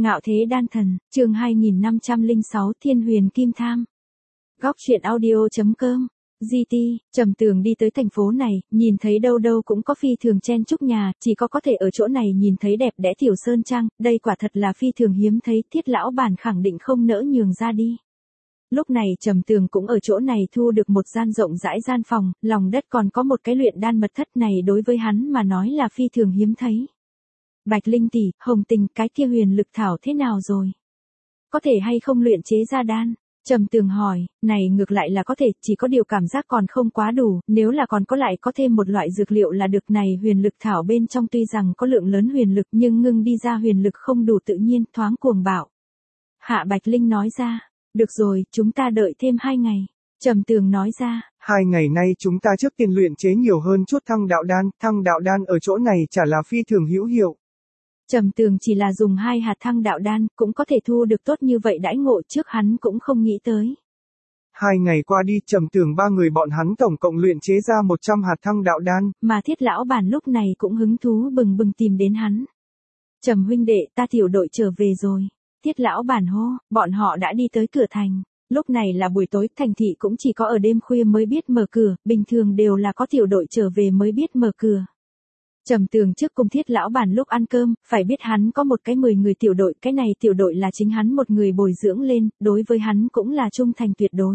Ngạo thế đan thần, chương 2506 Thiên huyền kim tham. Góc truyện audio.com. GT, Trầm Tường đi tới thành phố này, nhìn thấy đâu đâu cũng có phi thường chen chúc nhà, chỉ có thể ở chỗ này nhìn thấy đẹp đẽ tiểu sơn trang, đây quả thật là phi thường hiếm thấy, Thiết lão bản khẳng định không nỡ nhường ra đi. Lúc này Trầm Tường cũng ở chỗ này thu được một gian rộng rãi gian phòng, lòng đất còn có một cái luyện đan mật thất này đối với hắn mà nói là phi thường hiếm thấy. Bạch Linh tỷ, Hồng Tình, cái kia huyền lực thảo thế nào rồi? Có thể hay không luyện chế ra đan? Trầm Tường hỏi, này ngược lại là có thể, chỉ có điều cảm giác còn không quá đủ, nếu là còn có lại có thêm một loại dược liệu là được. Này huyền lực thảo bên trong tuy rằng có lượng lớn huyền lực nhưng ngưng đi ra huyền lực không đủ tự nhiên, thoáng cuồng bạo. Hạ Bạch Linh nói ra, được rồi, chúng ta đợi thêm 2 ngày. Trầm Tường nói ra, 2 ngày nay chúng ta trước tiên luyện chế nhiều hơn chút thăng đạo đan ở chỗ này chả là phi thường hữu hiệu. Trầm Tường chỉ là dùng 2 hạt thăng đạo đan, cũng có thể thu được tốt như vậy đãi ngộ, trước hắn cũng không nghĩ tới. 2 ngày qua đi, Trầm Tường 3 người bọn hắn tổng cộng luyện chế ra 100 hạt thăng đạo đan. Mà Thiết lão bản lúc này cũng hứng thú bừng bừng tìm đến hắn. Trầm huynh đệ, ta tiểu đội trở về rồi. Thiết lão bản hô, bọn họ đã đi tới cửa thành. Lúc này là buổi tối, thành thị cũng chỉ có ở đêm khuya mới biết mở cửa, bình thường đều là có tiểu đội trở về mới biết mở cửa. Trầm Tường trước cùng Thiết lão bản lúc ăn cơm, phải biết hắn có một cái 10 người tiểu đội, cái này tiểu đội là chính hắn một người bồi dưỡng lên, đối với hắn cũng là trung thành tuyệt đối.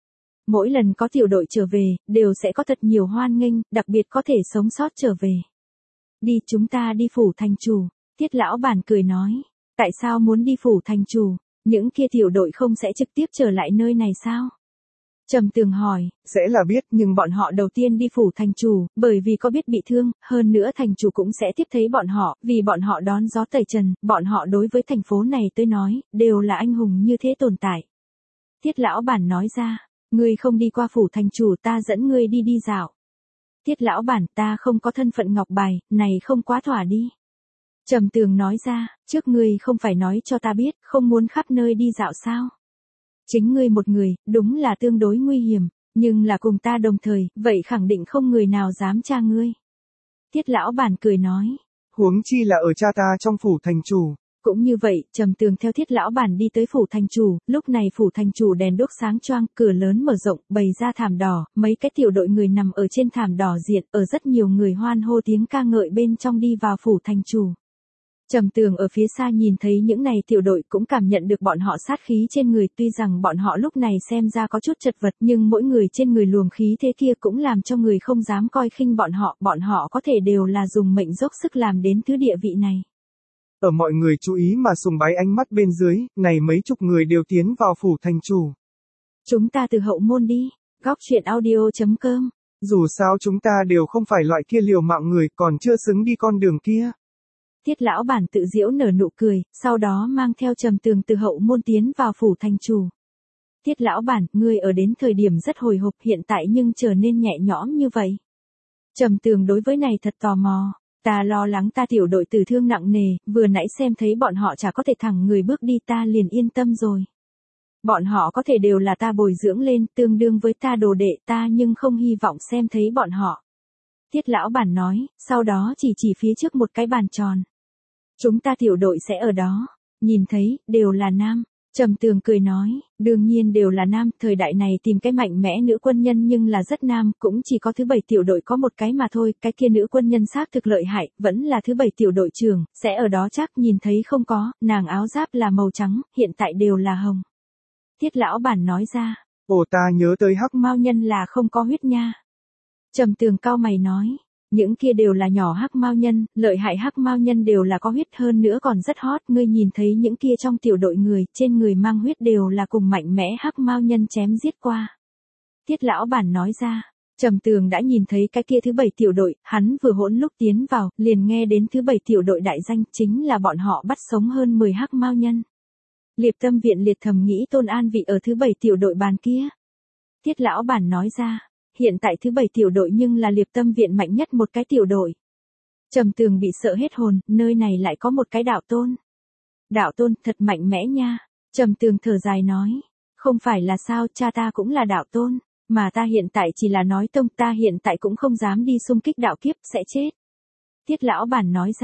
Mỗi lần có tiểu đội trở về, đều sẽ có thật nhiều hoan nghênh, đặc biệt có thể sống sót trở về. Đi, chúng ta đi phủ thành chủ. Thiết lão bản cười nói, tại sao muốn đi phủ thành chủ? Những kia tiểu đội không sẽ trực tiếp trở lại nơi này sao? Trầm Tường hỏi, sẽ là biết, nhưng bọn họ đầu tiên đi phủ thành chủ, bởi vì có biết bị thương, hơn nữa thành chủ cũng sẽ tiếp thấy bọn họ, vì bọn họ đón gió tẩy trần, bọn họ đối với thành phố này tới nói, đều là anh hùng như thế tồn tại. Thiết lão bản nói ra, ngươi không đi qua phủ thành chủ, ta dẫn ngươi đi đi dạo. Thiết lão bản, ta không có thân phận ngọc bài, này không quá thỏa đi. Trầm Tường nói ra, trước ngươi không phải nói cho ta biết, không muốn khắp nơi đi dạo sao? Chính ngươi một người, đúng là tương đối nguy hiểm, nhưng là cùng ta đồng thời, vậy khẳng định không người nào dám tra ngươi. Thiết lão bản cười nói, huống chi là ở cha ta trong phủ thành chủ. Cũng như vậy, Trầm Tường theo Thiết lão bản đi tới phủ thành chủ, lúc này phủ thành chủ đèn đuốc sáng choang, cửa lớn mở rộng, bày ra thảm đỏ, mấy cái tiểu đội người nằm ở trên thảm đỏ diện, ở rất nhiều người hoan hô tiếng ca ngợi bên trong đi vào phủ thành chủ. Trầm Tường ở phía xa nhìn thấy những này tiểu đội cũng cảm nhận được bọn họ sát khí trên người, tuy rằng bọn họ lúc này xem ra có chút chật vật nhưng mỗi người trên người luồng khí thế kia cũng làm cho người không dám coi khinh bọn họ có thể đều là dùng mệnh dốc sức làm đến thứ địa vị này. Ở mọi người chú ý mà sùng bái ánh mắt bên dưới, này mấy chục người đều tiến vào phủ thành chủ. Chúng ta từ hậu môn đi, góc truyện audio.com. Dù sao chúng ta đều không phải loại kia liều mạng người, còn chưa xứng đi con đường kia. Thiết lão bản tự giễu nở nụ cười, sau đó mang theo Trầm Tường từ hậu môn tiến vào phủ thành chủ. Thiết lão bản, ngươi ở đến thời điểm rất hồi hộp, hiện tại nhưng trở nên nhẹ nhõm như vậy. Trầm Tường đối với này thật tò mò, ta lo lắng ta tiểu đội tử thương nặng nề, vừa nãy xem thấy bọn họ chả có thể thẳng người bước đi ta liền yên tâm rồi. Bọn họ có thể đều là ta bồi dưỡng lên, tương đương với ta đồ đệ ta nhưng không hy vọng xem thấy bọn họ. Thiết lão bản nói, sau đó chỉ phía trước một cái bàn tròn. Chúng ta tiểu đội sẽ ở đó, nhìn thấy, đều là nam. Trầm Tường cười nói, đương nhiên đều là nam, thời đại này tìm cái mạnh mẽ nữ quân nhân nhưng là rất nam, cũng chỉ có thứ 7 tiểu đội có một cái mà thôi, cái kia nữ quân nhân xác thực lợi hại, vẫn là thứ 7 tiểu đội trưởng, sẽ ở đó chắc nhìn thấy không có, nàng áo giáp là màu trắng, hiện tại đều là hồng. Thiết lão bản nói ra, ồ ta nhớ tới hắc mao nhân là không có huyết nha. Trầm Tường cau mày nói, những kia đều là nhỏ hắc mao nhân, lợi hại hắc mao nhân đều là có huyết, hơn nữa còn rất hot, ngươi nhìn thấy những kia trong tiểu đội người, trên người mang huyết đều là cùng mạnh mẽ hắc mao nhân chém giết qua. Thiết lão bản nói ra, Trầm Tường đã nhìn thấy cái kia thứ 7 tiểu đội, hắn vừa hỗn lúc tiến vào, liền nghe đến thứ 7 tiểu đội đại danh, chính là bọn họ bắt sống hơn 10 hắc mao nhân. Liệp Tâm viện liệt thầm nghĩ Tôn An vị ở thứ 7 tiểu đội bàn kia. Thiết lão bản nói ra, hiện tại thứ 7 tiểu đội nhưng là Liệp Tâm viện mạnh nhất một cái tiểu đội. Trầm Tường bị sợ hết hồn, nơi này lại có một cái đạo tôn. Đạo tôn thật mạnh mẽ nha. Trầm Tường thở dài nói, không phải là sao, cha ta cũng là đạo tôn, mà ta hiện tại chỉ là nói tông, ta hiện tại cũng không dám đi xung kích đạo kiếp, sẽ chết. Thiết lão bản nói ra,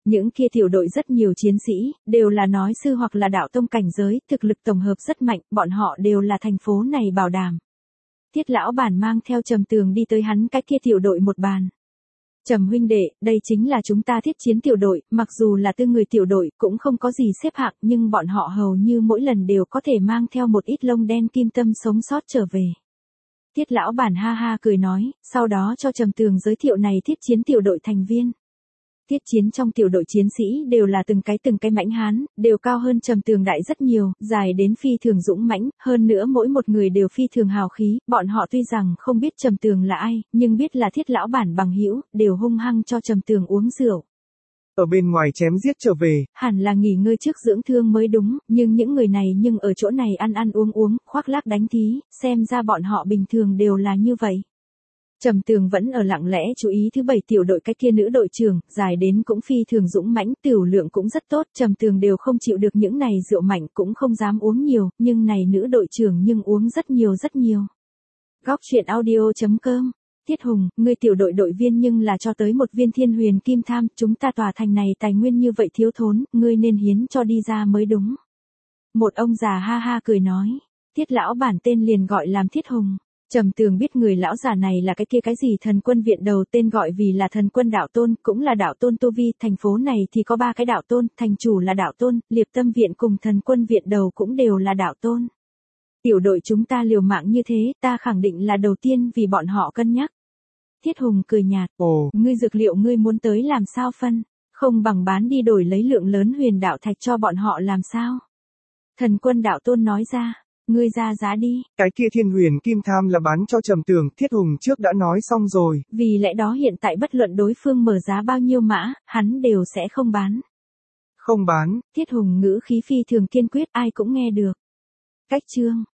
Những kia tiểu đội rất nhiều chiến sĩ, đều là nói sư hoặc là đạo tông cảnh giới, thực lực tổng hợp rất mạnh, bọn họ đều là thành phố này bảo đảm. Tiết lão bản mang theo Trầm Tường đi tới hắn cái kia tiểu đội một bàn. Trầm huynh đệ, đây chính là chúng ta thiết chiến tiểu đội, mặc dù là tư người tiểu đội, cũng không có gì xếp hạng, nhưng bọn họ hầu như mỗi lần đều có thể mang theo một ít lông đen kim tâm sống sót trở về. Tiết lão bản ha ha cười nói, sau đó cho Trầm Tường giới thiệu này thiết chiến tiểu đội thành viên. Thiết chiến trong tiểu đội chiến sĩ đều là từng cái mãnh hán, đều cao hơn Trầm Tường đại rất nhiều, dài đến phi thường dũng mãnh, hơn nữa mỗi một người đều phi thường hào khí, bọn họ tuy rằng không biết Trầm Tường là ai, nhưng biết là Thiết lão bản bằng hữu, đều hung hăng cho Trầm Tường uống rượu. Ở bên ngoài chém giết trở về, hẳn là nghỉ ngơi trước dưỡng thương mới đúng, nhưng những người này ở chỗ này ăn uống, khoác lác đánh thí, xem ra bọn họ bình thường đều là như vậy. Trầm Tường vẫn ở lặng lẽ chú ý thứ 7 tiểu đội cái kia nữ đội trưởng, dài đến cũng phi thường dũng mãnh, tiểu lượng cũng rất tốt, Trầm Tường đều không chịu được những này rượu mạnh cũng không dám uống nhiều, nhưng này nữ đội trưởng nhưng uống rất nhiều rất nhiều. Góc truyện audio.com. Tiết Hùng, ngươi tiểu đội đội viên nhưng là cho tới một viên thiên huyền kim tham, chúng ta tòa thành này tài nguyên như vậy thiếu thốn, ngươi nên hiến cho đi ra mới đúng. Một ông già ha ha cười nói, Tiết lão bản tên liền gọi làm Thiết Hùng. Trầm Tường biết người lão già này là cái kia cái gì thần quân viện đầu, tên gọi vì là thần quân đạo tôn, cũng là đạo tôn tu vi, thành phố này thì có 3 cái đạo tôn, thành chủ là đạo tôn, Liệp Tâm viện cùng thần quân viện đầu cũng đều là đạo tôn. Tiểu đội chúng ta liều mạng như thế, ta khẳng định là đầu tiên vì bọn họ cân nhắc. Thiết Hùng cười nhạt, ngươi dược liệu ngươi muốn tới làm sao phân, không bằng bán đi đổi lấy lượng lớn huyền đạo thạch cho bọn họ làm sao. Thần quân đạo tôn nói ra. Ngươi ra giá đi. Cái kia thiên huyền kim tham là bán cho Trầm Tường, Thiết Hùng trước đã nói xong rồi. Vì lẽ đó hiện tại bất luận đối phương mở giá bao nhiêu mã, hắn đều sẽ không bán. Không bán. Thiết Hùng ngữ khí phi thường kiên quyết, ai cũng nghe được. Cách chương.